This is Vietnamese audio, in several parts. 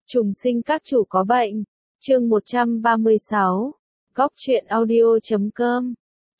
Trùng sinh các chủ có bệnh. Chương 136. Góc truyện audio.com.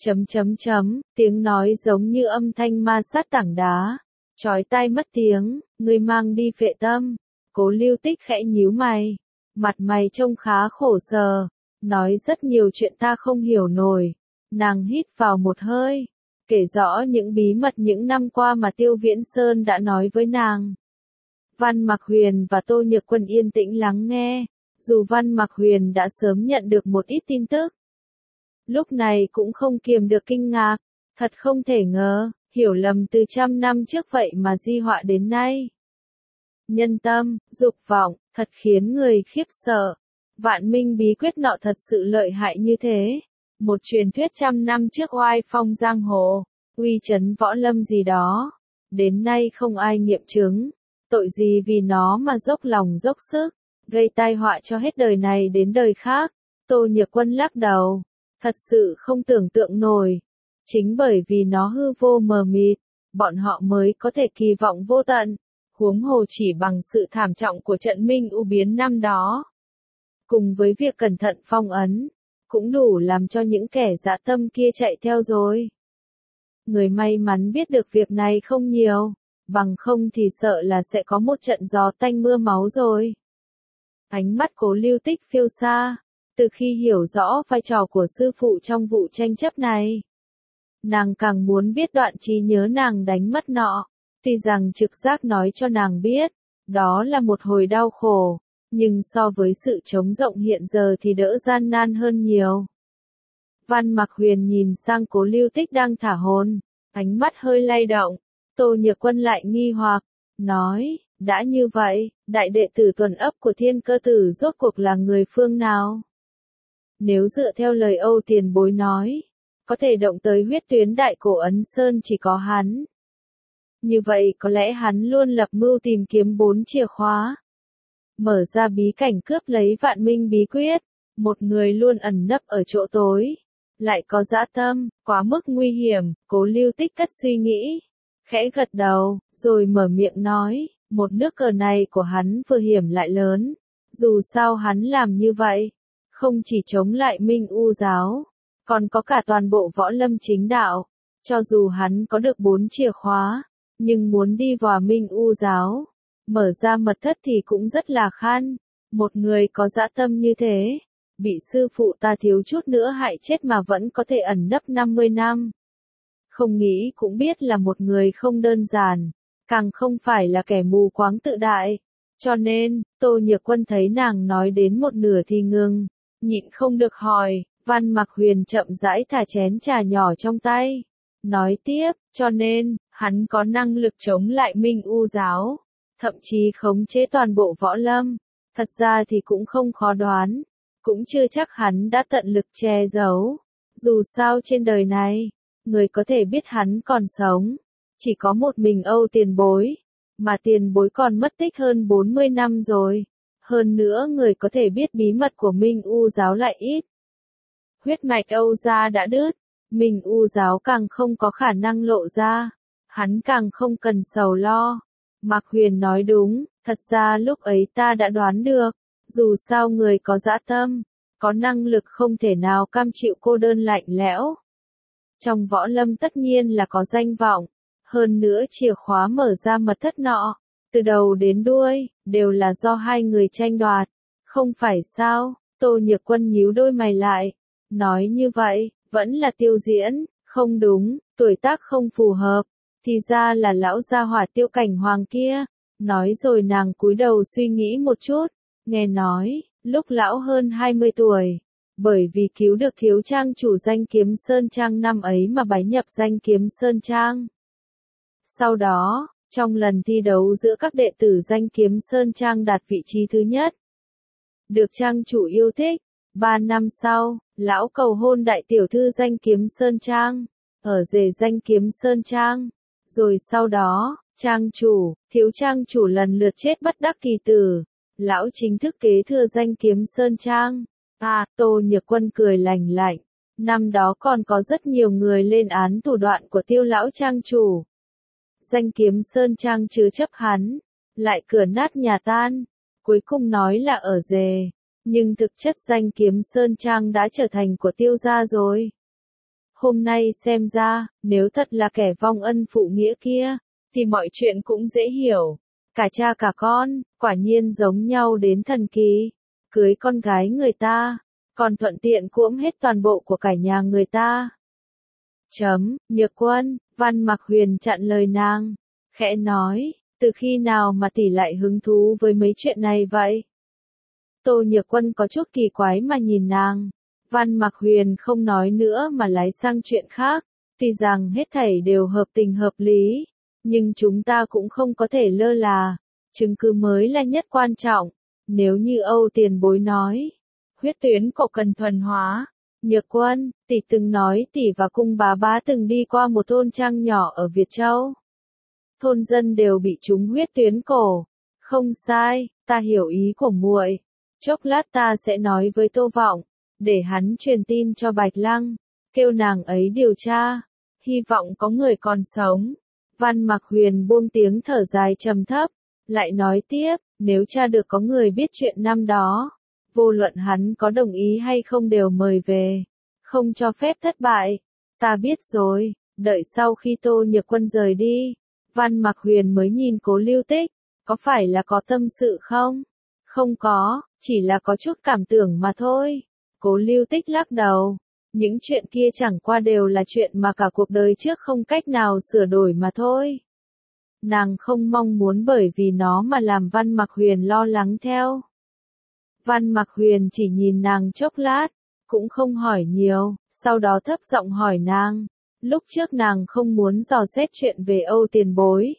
Tiếng nói giống như âm thanh ma sát tảng đá. Chói tai mất tiếng, người mang đi phệ tâm. Cố Lưu Tích khẽ nhíu mày. Mặt mày trông khá khổ sở. Nói rất nhiều chuyện ta không hiểu nổi. Nàng hít vào một hơi. Kể rõ những bí mật những năm qua mà Tiêu Viễn Sơn đã nói với nàng. Văn Mặc Huyền và Tô Nhược Quân yên tĩnh lắng nghe, dù Văn Mặc Huyền đã sớm nhận được một ít tin tức. Lúc này cũng không kiềm được kinh ngạc, thật không thể ngờ, hiểu lầm từ 100 năm trước vậy mà di họa đến nay. Nhân tâm, dục vọng, thật khiến người khiếp sợ. Vạn Minh bí quyết nọ thật sự lợi hại như thế. Một truyền thuyết 100 năm trước oai phong giang hồ, uy chấn võ lâm gì đó. Đến nay không ai nghiệm chứng. Tội gì vì nó mà dốc lòng dốc sức, gây tai họa cho hết đời này đến đời khác. Tô Nhược Quân lắc đầu, thật sự không tưởng tượng nổi. Chính bởi vì nó hư vô mờ mịt, bọn họ mới có thể kỳ vọng vô tận, huống hồ chỉ bằng sự thảm trọng của trận Minh U biến năm đó. Cùng với việc cẩn thận phong ấn, cũng đủ làm cho những kẻ dã tâm kia chạy theo rồi. Người may mắn biết được việc này không nhiều. Bằng không thì sợ là sẽ có một trận gió tanh mưa máu rồi. Ánh mắt Cố Lưu Tích phiêu xa, từ khi hiểu rõ vai trò của sư phụ trong vụ tranh chấp này. Nàng càng muốn biết đoạn trí nhớ nàng đánh mất nọ, tuy rằng trực giác nói cho nàng biết, đó là một hồi đau khổ, nhưng so với sự trống rộng hiện giờ thì đỡ gian nan hơn nhiều. Văn Mặc Huyền nhìn sang Cố Lưu Tích đang thả hồn, ánh mắt hơi lay động. Tô Nhược Quân lại nghi hoặc, nói, đã như vậy, đại đệ tử tuần ấp của Thiên Cơ Tử rốt cuộc là người phương nào? Nếu dựa theo lời Âu tiền bối nói, có thể động tới huyết tuyến đại cổ Ấn Sơn chỉ có hắn. Như vậy có lẽ hắn luôn lập mưu tìm kiếm 4 chìa khóa. Mở ra bí cảnh cướp lấy Vạn Minh bí quyết, một người luôn ẩn nấp ở chỗ tối. Lại có dã tâm, quá mức nguy hiểm, Cố Lưu Tích cất suy nghĩ. Khẽ gật đầu, rồi mở miệng nói, một nước cờ này của hắn vừa hiểm lại lớn. Dù sao hắn làm như vậy, không chỉ chống lại Minh U giáo, còn có cả toàn bộ võ lâm chính đạo. Cho dù hắn có được 4 chìa khóa, nhưng muốn đi vào Minh U giáo, mở ra mật thất thì cũng rất là khan. Một người có dã tâm như thế, bị sư phụ ta thiếu chút nữa hại chết mà vẫn có thể ẩn nấp 50 năm. Không nghĩ cũng biết là một người không đơn giản, càng không phải là kẻ mù quáng tự đại. Cho nên, Tô Nhược Quân thấy nàng nói đến một nửa thì ngừng, nhịn không được hỏi. Văn Mặc Huyền chậm rãi thả chén trà nhỏ trong tay, nói tiếp, cho nên, hắn có năng lực chống lại Minh U giáo, thậm chí khống chế toàn bộ võ lâm. Thật ra thì cũng không khó đoán, cũng chưa chắc hắn đã tận lực che giấu. Dù sao trên đời này, người có thể biết hắn còn sống, chỉ có một mình Âu tiền bối, mà tiền bối còn mất tích hơn 40 năm rồi. Hơn nữa người có thể biết bí mật của Minh U giáo lại ít. Huyết mạch Âu gia đã đứt, Minh U giáo càng không có khả năng lộ ra, hắn càng không cần sầu lo. Mặc Huyền nói đúng, thật ra lúc ấy ta đã đoán được, dù sao người có dã tâm, có năng lực không thể nào cam chịu cô đơn lạnh lẽo. Trong võ lâm tất nhiên là có danh vọng, hơn nữa chìa khóa mở ra mật thất nọ, từ đầu đến đuôi, đều là do hai người tranh đoạt, không phải sao? Tô Nhược Quân nhíu đôi mày lại, nói như vậy, vẫn là Tiêu Diễn, không đúng, tuổi tác không phù hợp, thì ra là lão gia hỏa Tiêu Cảnh Hoàng kia. Nói rồi nàng cúi đầu suy nghĩ một chút, nghe nói, lúc lão hơn 20 tuổi. Bởi vì cứu được thiếu trang chủ Danh Kiếm Sơn Trang năm ấy mà bái nhập Danh Kiếm Sơn Trang. Sau đó, trong lần thi đấu giữa các đệ tử Danh Kiếm Sơn Trang đạt vị trí thứ nhất. Được trang chủ yêu thích, 3 năm sau, lão cầu hôn đại tiểu thư Danh Kiếm Sơn Trang, ở rể Danh Kiếm Sơn Trang. Rồi sau đó, trang chủ, thiếu trang chủ lần lượt chết bất đắc kỳ tử. Lão chính thức kế thừa Danh Kiếm Sơn Trang. Tô Nhược Quân cười lành lạnh. Năm đó còn có rất nhiều người lên án thủ đoạn của Tiêu lão trang chủ. Danh Kiếm Sơn Trang chứa chấp hắn, lại cửa nát nhà tan. cuối cùng nói là ở Dề, nhưng thực chất danh Kiếm Sơn Trang đã trở thành của Tiêu gia rồi. Hôm nay xem ra, nếu thật là kẻ vong ân phụ nghĩa kia, thì mọi chuyện cũng dễ hiểu. Cả cha cả con, quả nhiên giống nhau đến thần kỳ. Cưới con gái người ta, còn thuận tiện cuỗm hết toàn bộ của cải nhà người ta. Nhược Quân, Văn Mặc Huyền chặn lời nàng, khẽ nói, từ khi nào mà tỷ lại hứng thú với mấy chuyện này vậy? Tô Nhược Quân có chút kỳ quái mà nhìn nàng. Văn Mặc Huyền không nói nữa mà lái sang chuyện khác, tuy rằng hết thảy đều hợp tình hợp lý, nhưng chúng ta cũng không có thể lơ là, chứng cứ mới là nhất quan trọng. Nếu như Âu tiền bối nói, huyết tuyến cổ cần thuần hóa, Nhược Quân, tỷ từng nói tỷ và cung bá bá từng đi qua một thôn trang nhỏ ở Việt Châu. Thôn dân đều bị trúng huyết tuyến cổ. Không sai, ta hiểu ý của muội. Chốc lát ta sẽ nói với Tô Vọng, để hắn truyền tin cho Bạch Lăng, kêu nàng ấy điều tra, hy vọng có người còn sống. Văn Mặc Huyền buông tiếng thở dài trầm thấp, lại nói tiếp, nếu tra được có người biết chuyện năm đó, vô luận hắn có đồng ý hay không đều mời về, không cho phép thất bại. Ta biết rồi. Đợi sau khi Tô Nhược Quân rời đi, Văn Mặc Huyền mới nhìn Cố Lưu Tích, có phải là có tâm sự không? Không có, chỉ là có chút cảm tưởng mà thôi. Cố Lưu Tích lắc đầu, những chuyện kia chẳng qua đều là chuyện mà cả cuộc đời trước không cách nào sửa đổi mà thôi. Nàng không mong muốn bởi vì nó mà làm Văn Mặc Huyền lo lắng theo. Văn Mặc Huyền chỉ nhìn nàng chốc lát, cũng không hỏi nhiều, sau đó thấp giọng hỏi nàng. Lúc trước nàng không muốn dò xét chuyện về Âu tiền bối,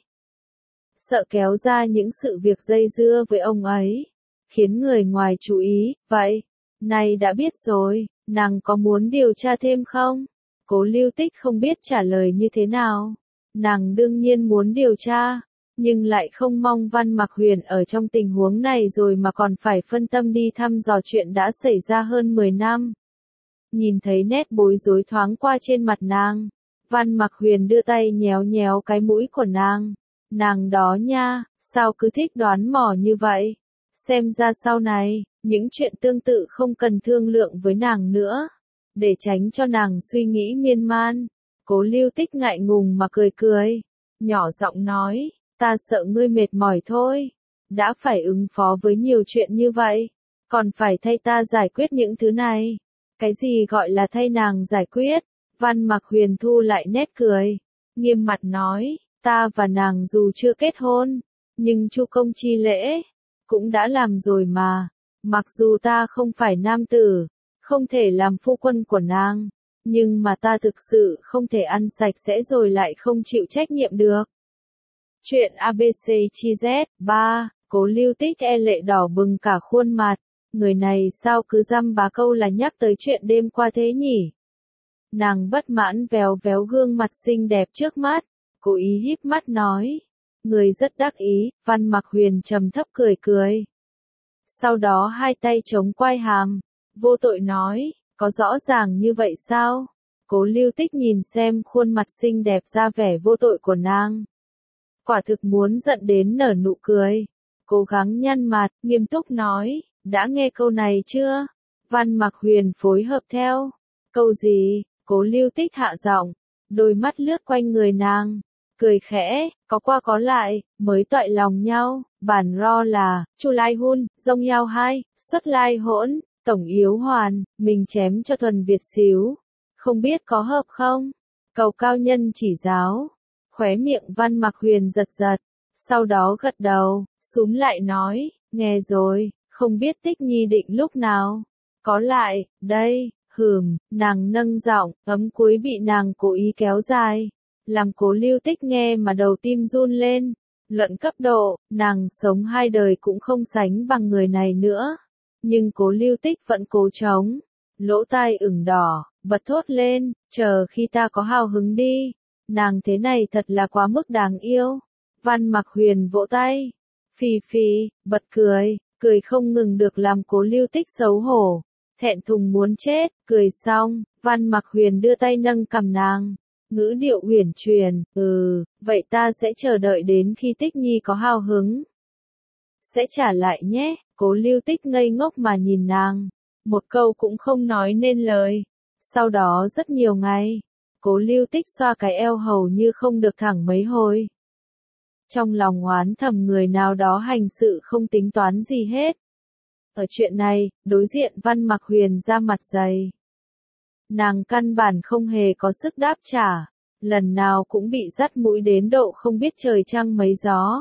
sợ kéo ra những sự việc dây dưa với ông ấy, khiến người ngoài chú ý. Vậy, nay đã biết rồi, nàng có muốn điều tra thêm không? Cố Lưu Tích không biết trả lời như thế nào. Nàng đương nhiên muốn điều tra, nhưng lại không mong Văn Mặc Huyền ở trong tình huống này rồi mà còn phải phân tâm đi thăm dò chuyện đã xảy ra hơn 10 năm. Nhìn thấy nét bối rối thoáng qua trên mặt nàng, Văn Mặc Huyền đưa tay nhéo nhéo cái mũi của nàng. Nàng đó nha, sao cứ thích đoán mò như vậy? Xem ra sau này, những chuyện tương tự không cần thương lượng với nàng nữa, để tránh cho nàng suy nghĩ miên man. Cố Lưu Tích ngại ngùng mà cười cười, nhỏ giọng nói, ta sợ ngươi mệt mỏi thôi, đã phải ứng phó với nhiều chuyện như vậy, còn phải thay ta giải quyết những thứ này. Cái gì gọi là thay nàng giải quyết? Văn Mặc Huyền thu lại nét cười, nghiêm mặt nói, ta và nàng dù chưa kết hôn, nhưng chu công chi lễ cũng đã làm rồi mà. Mặc dù ta không phải nam tử, không thể làm phu quân của nàng, nhưng mà ta thực sự không thể ăn sạch sẽ rồi lại không chịu trách nhiệm được. Chuyện ABC chi Z 3, Cố Lưu Tích e lệ đỏ bừng cả khuôn mặt. Người này sao cứ dăm ba câu là nhắc tới chuyện đêm qua thế nhỉ? Nàng bất mãn véo véo gương mặt xinh đẹp trước mắt, cố ý híp mắt nói. Người rất đắc ý. Văn Mặc Huyền trầm thấp cười cười. Sau đó hai tay chống quai hàm, vô tội nói, có rõ ràng như vậy sao? Cố Lưu Tích nhìn xem khuôn mặt xinh đẹp ra vẻ vô tội của nàng, quả thực muốn giận đến nở nụ cười. Cố gắng nhăn mặt, nghiêm túc nói, đã nghe câu này chưa? Văn Mặc Huyền phối hợp theo. Câu gì? Cố Lưu Tích hạ giọng, đôi mắt lướt quanh người nàng, cười khẽ, có qua có lại, mới toại lòng nhau. Bản ro là, Chu Lai Hun, Dông Yao Hai, Xuất Lai Hỗn, Tổng Yếu Hoàn, mình chém cho thuần Việt xíu. Không biết có hợp không? Cầu cao nhân chỉ giáo. Khóe miệng Văn Mặc Huyền giật giật, sau đó gật đầu, súm lại nói, nghe rồi, không biết Tích Nhi định lúc nào có lại, đây. Nàng nâng giọng, ấm cuối bị nàng cố ý kéo dài, làm Cố Lưu Tích nghe mà đầu tim run lên. Luận cấp độ, nàng sống hai đời cũng không sánh bằng người này nữa. Nhưng Cố Lưu Tích vẫn cố chống, lỗ tai ửng đỏ, bật thốt lên, chờ khi ta có hào hứng đi. Nàng thế này thật là quá mức đáng yêu. Văn Mặc Huyền vỗ tay, phì phì, bật cười, cười không ngừng được làm Cố Lưu Tích xấu hổ, thẹn thùng muốn chết. Cười xong, Văn Mặc Huyền đưa tay nâng cằm nàng, ngữ điệu uyển chuyển, vậy ta sẽ chờ đợi đến khi Tích Nhi có hào hứng, sẽ trả lại nhé. Cố Lưu Tích ngây ngốc mà nhìn nàng, một câu cũng không nói nên lời. Sau đó rất nhiều ngày, Cố Lưu Tích xoa cái eo hầu như không được thẳng mấy hồi. Trong lòng oán thầm người nào đó hành sự không tính toán gì hết. Ở chuyện này, đối diện Văn Mặc Huyền ra mặt dày. Nàng căn bản không hề có sức đáp trả, lần nào cũng bị dắt mũi đến độ không biết trời trăng mấy gió.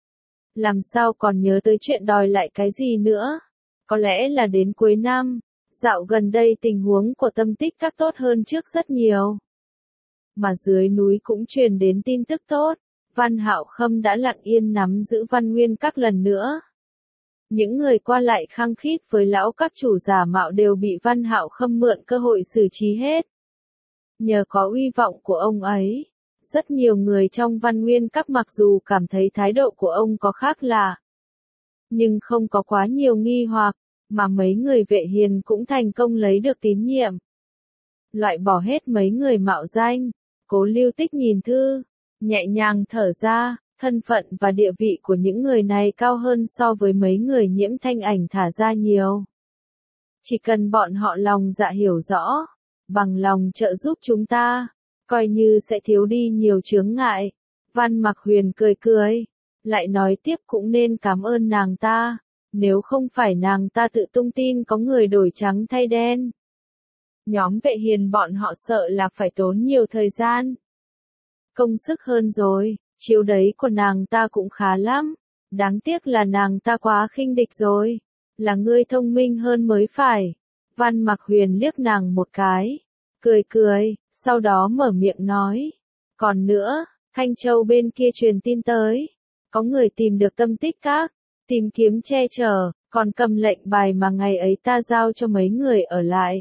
Làm sao còn nhớ tới chuyện đòi lại cái gì nữa? Có lẽ là đến cuối năm, dạo gần đây tình huống của Tâm Tích Các tốt hơn trước rất nhiều. Mà dưới núi cũng truyền đến tin tức tốt, Văn Hạo Khâm đã lặng yên nắm giữ Văn Nguyên Các lần nữa. Những người qua lại khăng khít với lão các chủ giả mạo đều bị Văn Hạo Khâm mượn cơ hội xử trí hết. Nhờ có uy vọng của ông ấy, rất nhiều người trong Văn Nguyên Các mặc dù cảm thấy thái độ của ông có khác lạ, nhưng không có quá nhiều nghi hoặc, mà mấy người vệ hiền cũng thành công lấy được tín nhiệm. Loại bỏ hết mấy người mạo danh, Cố Lưu Tích nhìn thư, nhẹ nhàng thở ra, thân phận và địa vị của những người này cao hơn so với mấy người Nhiễm Thanh Ảnh thả ra nhiều. Chỉ cần bọn họ lòng dạ hiểu rõ, bằng lòng trợ giúp chúng ta, coi như sẽ thiếu đi nhiều chướng ngại. Văn Mặc Huyền cười cười, lại nói tiếp cũng nên cảm ơn nàng ta, nếu không phải nàng ta tự tung tin có người đổi trắng thay đen. Nhóm vệ hiền bọn họ sợ là phải tốn nhiều thời gian, công sức hơn rồi, chiếu đấy của nàng ta cũng khá lắm, đáng tiếc là nàng ta quá khinh địch rồi, là ngươi thông minh hơn mới phải. Văn Mặc Huyền liếc nàng một cái, cười cười, sau đó mở miệng nói, còn nữa, Thanh Châu bên kia truyền tin tới, có người tìm được Tâm Tích Các, tìm kiếm che chở, còn cầm lệnh bài mà ngày ấy ta giao cho mấy người ở lại.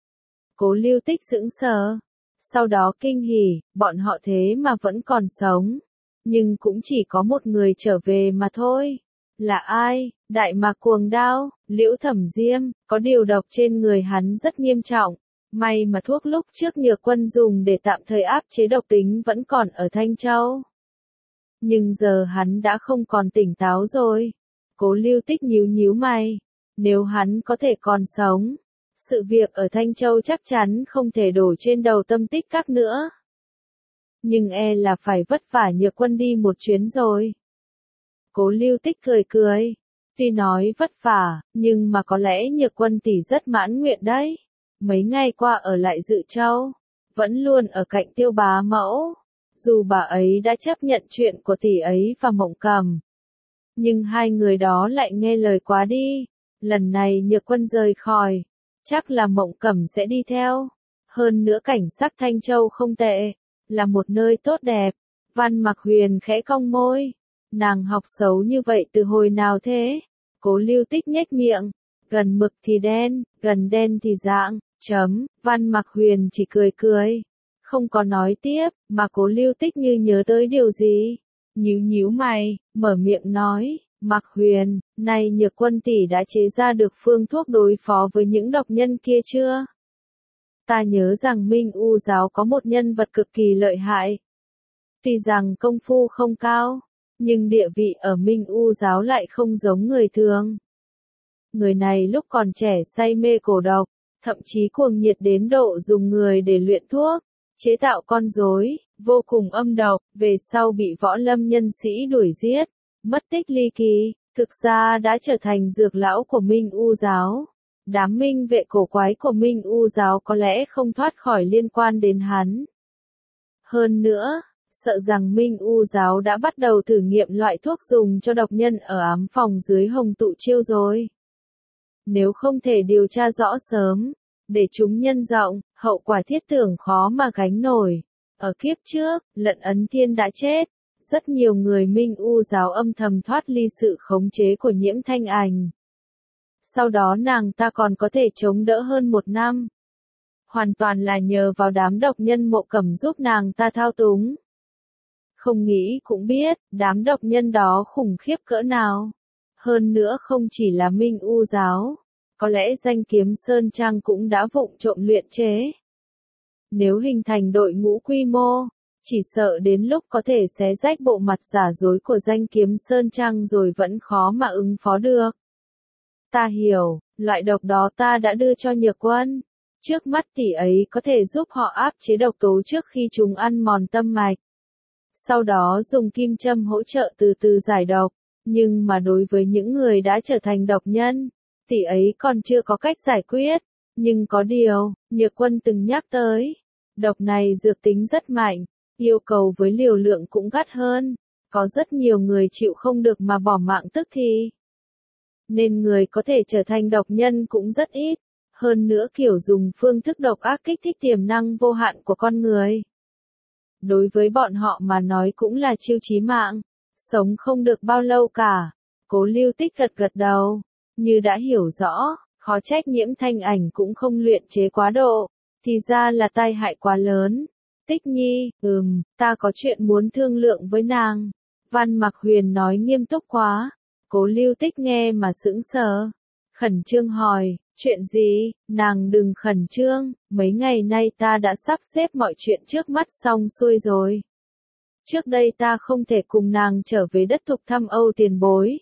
Cố Lưu Tích sững sờ, sau đó kinh hỉ, bọn họ thế mà vẫn còn sống, nhưng cũng chỉ có một người trở về mà thôi. Là ai? Đại Mạc Cuồng Đao, Liễu Thẩm Diêm, có điều độc trên người hắn rất nghiêm trọng. May mà thuốc lúc trước Nhược Quân dùng để tạm thời áp chế độc tính vẫn còn ở Thanh Châu. Nhưng giờ hắn đã không còn tỉnh táo rồi. Cố Lưu Tích nhíu nhíu mày. Nếu hắn có thể còn sống, sự việc ở Thanh Châu chắc chắn không thể đổ trên đầu Tâm Tích Các nữa. Nhưng e là phải vất vả Nhược Quân đi một chuyến rồi. Cố Lưu Tích cười cười. Tuy nói vất vả, nhưng mà có lẽ Nhược Quân tỷ rất mãn nguyện đấy. Mấy ngày qua ở lại Dự Châu, vẫn luôn ở cạnh Tiêu bá mẫu. Dù bà ấy đã chấp nhận chuyện của tỷ ấy và Mộng Cầm, nhưng hai người đó lại nghe lời quá đi. Lần này Nhược Quân rời khỏi, chắc là Mộng Cầm sẽ đi theo. Hơn nữa cảnh sắc Thanh Châu không tệ, là một nơi tốt đẹp. Văn Mặc Huyền khẽ cong môi. Nàng học xấu như vậy từ hồi nào thế? Cố Lưu Tích nhếch miệng. Gần mực thì đen, gần đen thì rạng. Văn Mặc Huyền chỉ cười cười, không có nói tiếp, mà Cố Lưu Tích như nhớ tới điều gì, nhíu nhíu mày, mở miệng nói, Mặc Huyền, này Nhược Quân tỷ đã chế ra được phương thuốc đối phó với những độc nhân kia chưa? Ta nhớ rằng Minh U giáo có một nhân vật cực kỳ lợi hại. Tuy rằng công phu không cao, nhưng địa vị ở Minh U giáo lại không giống người thường. Người này lúc còn trẻ say mê cổ độc, thậm chí cuồng nhiệt đến độ dùng người để luyện thuốc, chế tạo con rối, vô cùng âm độc, về sau bị võ lâm nhân sĩ đuổi giết, mất tích ly kỳ, thực ra đã trở thành dược lão của Minh U giáo. Đám minh vệ cổ quái của Minh U giáo có lẽ không thoát khỏi liên quan đến hắn. Hơn nữa, sợ rằng Minh U giáo đã bắt đầu thử nghiệm loại thuốc dùng cho độc nhân ở ám phòng dưới Hồng Tụ Chiêu rồi. Nếu không thể điều tra rõ sớm, để chúng nhân rộng, hậu quả thiết tưởng khó mà gánh nổi. Ở kiếp trước, Lận Ấn Thiên đã chết, rất nhiều người Minh U giáo âm thầm thoát ly sự khống chế của Nhiễm Thanh Ảnh. Sau đó nàng ta còn có thể chống đỡ hơn 1 năm. Hoàn toàn là nhờ vào đám độc nhân Mộ Cẩm giúp nàng ta thao túng. Không nghĩ cũng biết, đám độc nhân đó khủng khiếp cỡ nào. Hơn nữa không chỉ là Minh U giáo, có lẽ Danh Kiếm Sơn Trang cũng đã vụng trộm luyện chế. Nếu hình thành đội ngũ quy mô, chỉ sợ đến lúc có thể xé rách bộ mặt giả dối của Danh Kiếm Sơn Trang rồi vẫn khó mà ứng phó được. Ta hiểu, loại độc đó ta đã đưa cho Nhược Quân. Trước mắt tỷ ấy có thể giúp họ áp chế độc tố trước khi chúng ăn mòn tâm mạch. Sau đó dùng kim châm hỗ trợ từ từ giải độc. Nhưng mà đối với những người đã trở thành độc nhân, tỷ ấy còn chưa có cách giải quyết. Nhưng có điều, Nhược Quân từng nhắc tới. Độc này dược tính rất mạnh, yêu cầu với liều lượng cũng gắt hơn. Có rất nhiều người chịu không được mà bỏ mạng tức thì. Nên người có thể trở thành độc nhân cũng rất ít. Hơn nữa kiểu dùng phương thức độc ác kích thích tiềm năng vô hạn của con người. Đối với bọn họ mà nói cũng là chiêu chí mạng. Sống không được bao lâu cả. Cố Lưu Tích gật gật đầu. Như đã hiểu rõ, khó trách Nhiễm Thanh Ảnh cũng không luyện chế quá độ. Thì ra là tai hại quá lớn. Tích Nhi, ta có chuyện muốn thương lượng với nàng. Văn Mặc Huyền nói nghiêm túc quá. Cố Lưu Tích nghe mà sững sờ. Khẩn trương hỏi, chuyện gì? Nàng đừng khẩn trương, mấy ngày nay ta đã sắp xếp mọi chuyện trước mắt xong xuôi rồi. Trước đây ta không thể cùng nàng trở về đất Thục thăm Âu tiền bối.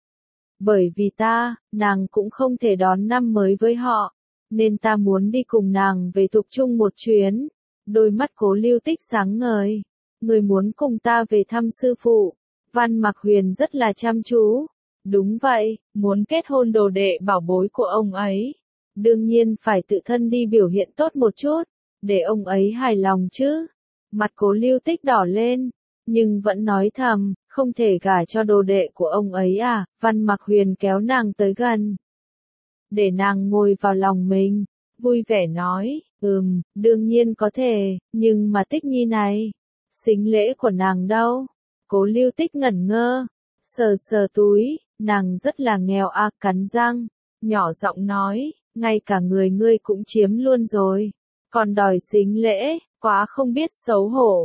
Bởi vì nàng cũng không thể đón năm mới với họ, nên ta muốn đi cùng nàng về Thục Trung một chuyến. Đôi mắt Cố Lưu Tích sáng ngời. Người muốn cùng ta về thăm sư phụ. Văn Mặc Huyền rất là chăm chú. Đúng vậy, muốn kết hôn đồ đệ bảo bối của ông ấy. Đương nhiên phải tự thân đi biểu hiện tốt một chút, để ông ấy hài lòng chứ. Mặt Cố Lưu Tích đỏ lên, nhưng vẫn nói thầm, không thể gả cho đồ đệ của ông ấy à. Văn Mặc Huyền kéo nàng tới gần, để nàng ngồi vào lòng mình, vui vẻ nói, đương nhiên có thể, nhưng mà Tích Nhi này, sính lễ của nàng đâu? Cố Lưu Tích ngẩn ngơ, sờ sờ túi, nàng rất là nghèo a, cắn răng, nhỏ giọng nói, ngay cả người ngươi cũng chiếm luôn rồi, còn đòi sính lễ, quá không biết xấu hổ.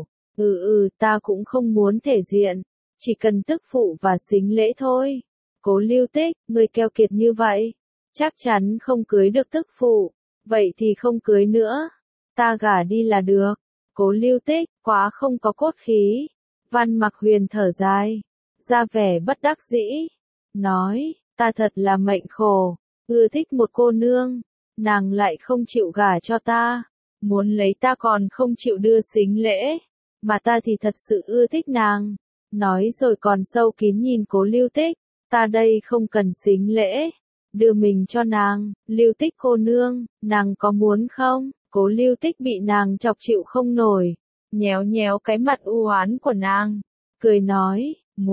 Ta cũng không muốn thể diện, chỉ cần tức phụ và sính lễ thôi. Cố Lưu Tích, ngươi keo kiệt như vậy, chắc chắn không cưới được tức phụ, vậy thì không cưới nữa, ta gả đi là được. Cố Lưu Tích, quá không có cốt khí. Văn Mặc Huyền thở dài, ra vẻ bất đắc dĩ, nói, ta thật là mệnh khổ, ưa thích một cô nương, nàng lại không chịu gả cho ta, muốn lấy ta còn không chịu đưa sính lễ, mà ta thì thật sự ưa thích nàng. Nói rồi còn sâu kín nhìn Cố Lưu Tích, ta đây không cần sính lễ, đưa mình cho nàng. Lưu Tích cô nương, nàng có muốn không? Cố Lưu Tích bị nàng chọc chịu không nổi, nhéo nhéo cái mặt u oán của nàng, cười nói,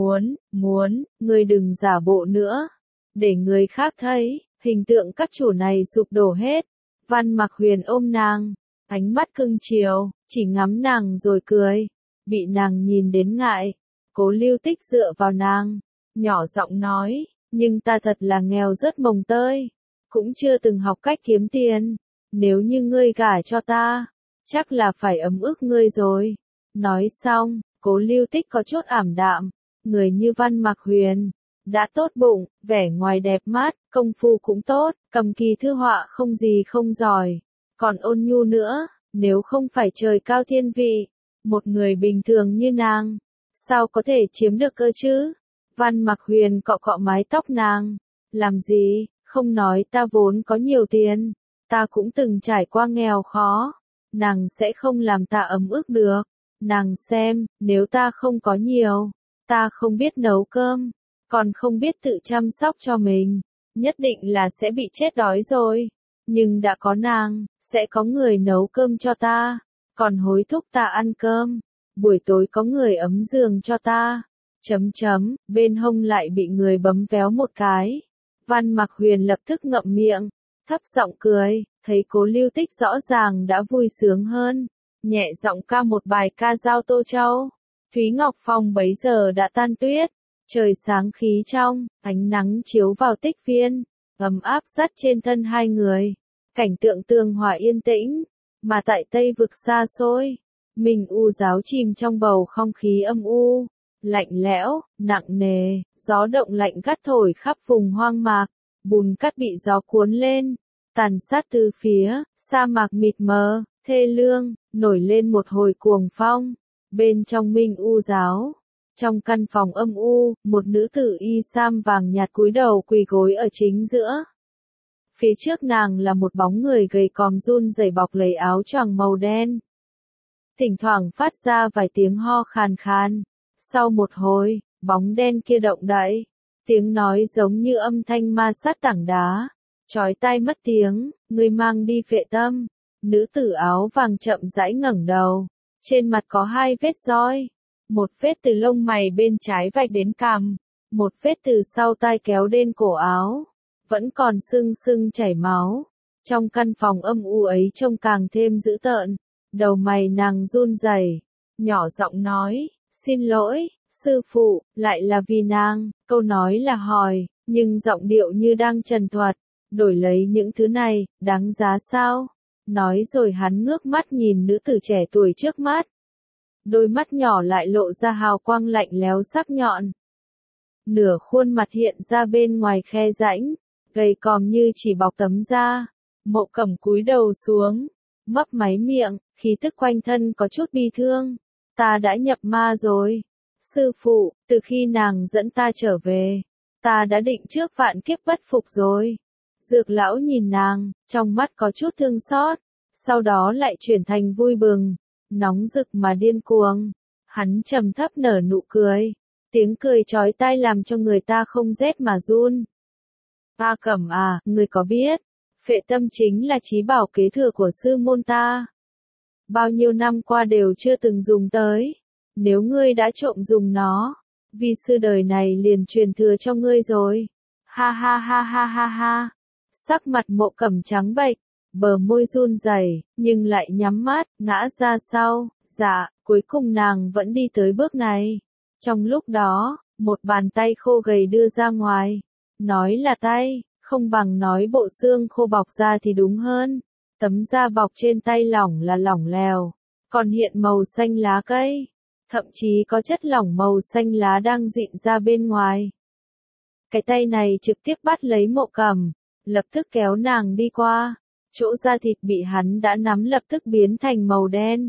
muốn, ngươi đừng giả bộ nữa, để người khác thấy, hình tượng các chủ này sụp đổ hết. Văn Mặc Huyền ôm nàng, ánh mắt cưng chiều, chỉ ngắm nàng rồi cười, bị nàng nhìn đến ngại. Cố Lưu Tích dựa vào nàng, nhỏ giọng nói, nhưng ta thật là nghèo rớt mồng tơi, cũng chưa từng học cách kiếm tiền, nếu như ngươi gả cho ta, chắc là phải ấm ức ngươi rồi. Nói xong, Cố Lưu Tích có chút ảm đạm, người như Văn Mặc Huyền, đã tốt bụng, vẻ ngoài đẹp mắt, công phu cũng tốt, cầm kỳ thư họa không gì không giỏi, còn ôn nhu nữa, nếu không phải trời cao thiên vị, một người bình thường như nàng, sao có thể chiếm được cơ chứ? Văn Mặc Huyền cọ cọ mái tóc nàng, làm gì, không nói ta vốn có nhiều tiền, ta cũng từng trải qua nghèo khó, nàng sẽ không làm ta ấm ức được. Nàng xem, nếu ta không có nhiều, ta không biết nấu cơm, còn không biết tự chăm sóc cho mình, nhất định là sẽ bị chết đói rồi. Nhưng đã có nàng, sẽ có người nấu cơm cho ta, còn hối thúc ta ăn cơm, buổi tối có người ấm giường cho ta. Bên hông lại bị người bấm véo một cái. Văn Mặc Huyền lập tức ngậm miệng, thấp giọng cười, thấy Cố Lưu Tích rõ ràng đã vui sướng hơn, nhẹ giọng ca một bài ca dao Tô Châu. Thúy Ngọc Phong bấy giờ đã tan tuyết, trời sáng khí trong, ánh nắng chiếu vào tích viên, ấm áp dắt trên thân hai người, cảnh tượng tường hòa yên tĩnh, mà tại Tây vực xa xôi, Minh U giáo chìm trong bầu không khí âm u, lạnh lẽo, nặng nề, gió động lạnh gắt thổi khắp vùng hoang mạc, bùn cát bị gió cuốn lên, tàn sát từ phía, sa mạc mịt mờ, thê lương, nổi lên một hồi cuồng phong. Bên trong Minh U giáo, Trong căn phòng âm u, một nữ tử y sam vàng nhạt cúi đầu quỳ gối ở chính giữa. Phía trước nàng là một bóng người gầy còm run rẩy bọc lấy áo choàng màu đen. Thỉnh thoảng phát ra vài tiếng ho khàn khàn. Sau một hồi, bóng đen kia động đậy. Tiếng nói giống như âm thanh ma sát tảng đá. Chói tai mất tiếng, người mang đi phệ tâm. Nữ tử áo vàng chậm rãi ngẩng đầu. Trên mặt có 2 vết roi. Một vết từ lông mày bên trái vạch đến cằm. Một vết từ sau tai kéo đến cổ áo. Vẫn còn sưng sưng chảy máu. Trong căn phòng âm u ấy trông càng thêm dữ tợn. Đầu mày nàng run rẩy, nhỏ giọng nói, xin lỗi, sư phụ, lại là vì nàng. Câu nói là hỏi, nhưng giọng điệu như đang trần thuật. Đổi lấy những thứ này, đáng giá sao? Nói rồi hắn ngước mắt nhìn nữ tử trẻ tuổi trước mắt. Đôi mắt nhỏ lại lộ ra hào quang lạnh lẽo sắc nhọn. Nửa khuôn mặt hiện ra bên ngoài khe rãnh, gầy còm như chỉ bọc tấm da. Mộ Cẩm cúi đầu xuống, mấp máy miệng, khí tức quanh thân có chút bi thương. Ta đã nhập ma rồi. Sư phụ, từ khi nàng dẫn ta trở về, ta đã định trước vạn kiếp bất phục rồi. Dược lão nhìn nàng, trong mắt có chút thương xót, sau đó lại chuyển thành vui mừng, nóng rực mà điên cuồng. Hắn trầm thấp nở nụ cười, tiếng cười chói tai làm cho người ta không rét mà run. A Cẩm à, ngươi có biết, phệ tâm chính là chí bảo kế thừa của sư môn ta. Bao nhiêu năm qua đều chưa từng dùng tới. Nếu ngươi đã trộm dùng nó, vi sư đời này liền truyền thừa cho ngươi rồi. Ha ha ha ha ha ha. Sắc mặt Mộ Cẩm trắng bệch, bờ môi run rẩy, nhưng lại nhắm mắt, ngã ra sau. Dạ, cuối cùng nàng vẫn đi tới bước này. Trong lúc đó, một bàn tay khô gầy đưa ra ngoài. Nói là tay, không bằng nói bộ xương khô bọc ra thì đúng hơn. Tấm da bọc trên tay lỏng là lỏng lèo, còn hiện màu xanh lá cây. Thậm chí có chất lỏng màu xanh lá đang rịn ra bên ngoài. Cái tay này trực tiếp bắt lấy Mộ Cẩm, lập tức kéo nàng đi qua. Chỗ da thịt bị hắn đã nắm lập tức biến thành màu đen.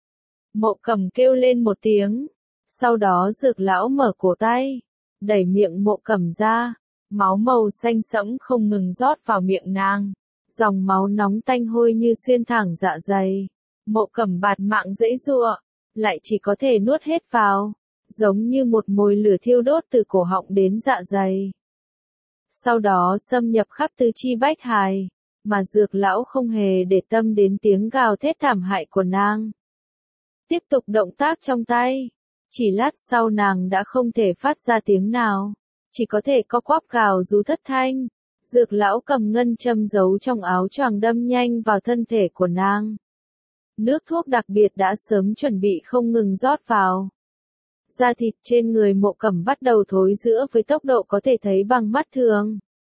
Mộ Cẩm kêu lên một tiếng. Sau đó dược lão mở cổ tay, đẩy miệng Mộ Cẩm ra. Máu màu xanh sẫm không ngừng rót vào miệng nàng. Dòng máu nóng tanh hôi như xuyên thẳng dạ dày. Mộ Cẩm bạt mạng giãy giụa, lại chỉ có thể nuốt hết vào, giống như một mồi lửa thiêu đốt từ cổ họng đến dạ dày. Sau đó xâm nhập khắp tứ chi bách hài, mà dược lão không hề để tâm đến tiếng gào thét thảm hại của nàng. Tiếp tục động tác trong tay, chỉ lát sau nàng đã không thể phát ra tiếng nào, chỉ có thể co quắp gào rú thất thanh. Dược lão cầm ngân châm giấu trong áo choàng đâm nhanh vào thân thể của nàng. Nước thuốc đặc biệt đã sớm chuẩn bị không ngừng rót vào. Da thịt trên người Mộ Cẩm bắt đầu thối rữa với tốc độ có thể thấy bằng mắt thường.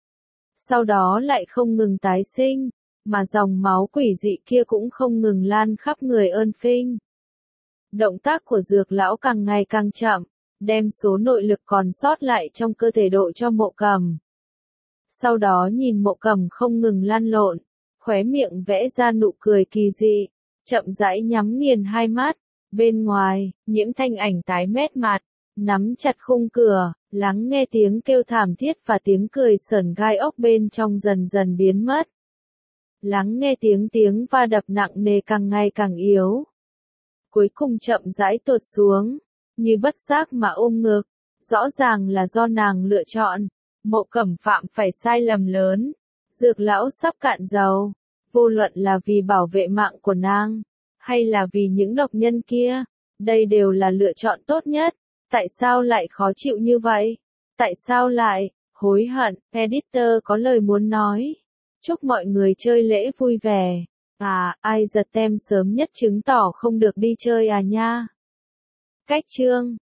Sau đó lại không ngừng tái sinh, mà dòng máu quỷ dị kia cũng không ngừng lan khắp người Ơn Phinh. Động tác của dược lão càng ngày càng chậm, đem số nội lực còn sót lại trong cơ thể độ cho Mộ Cẩm. Sau đó nhìn Mộ Cẩm không ngừng lăn lộn, khóe miệng vẽ ra nụ cười kỳ dị, chậm rãi nhắm nghiền hai mắt. Bên ngoài, Nhiễm Thanh Ảnh tái mét mặt, nắm chặt khung cửa, lắng nghe tiếng kêu thảm thiết và tiếng cười sởn gai ốc bên trong dần dần biến mất. Lắng nghe tiếng va đập nặng nề càng ngày càng yếu. Cuối cùng chậm rãi tuột xuống, như bất giác mà ôm ngực, rõ ràng là do nàng lựa chọn. Mộ Cẩm phạm phải sai lầm lớn, dược lão sắp cạn dầu, vô luận là vì bảo vệ mạng của nàng, hay là vì những độc nhân kia, đây đều là lựa chọn tốt nhất. Tại sao lại khó chịu như vậy? Tại sao lại hối hận? Editor có lời muốn nói. Chúc mọi người chơi lễ vui vẻ. À, ai giật tem sớm nhất chứng tỏ không được đi chơi à nha. Cách chương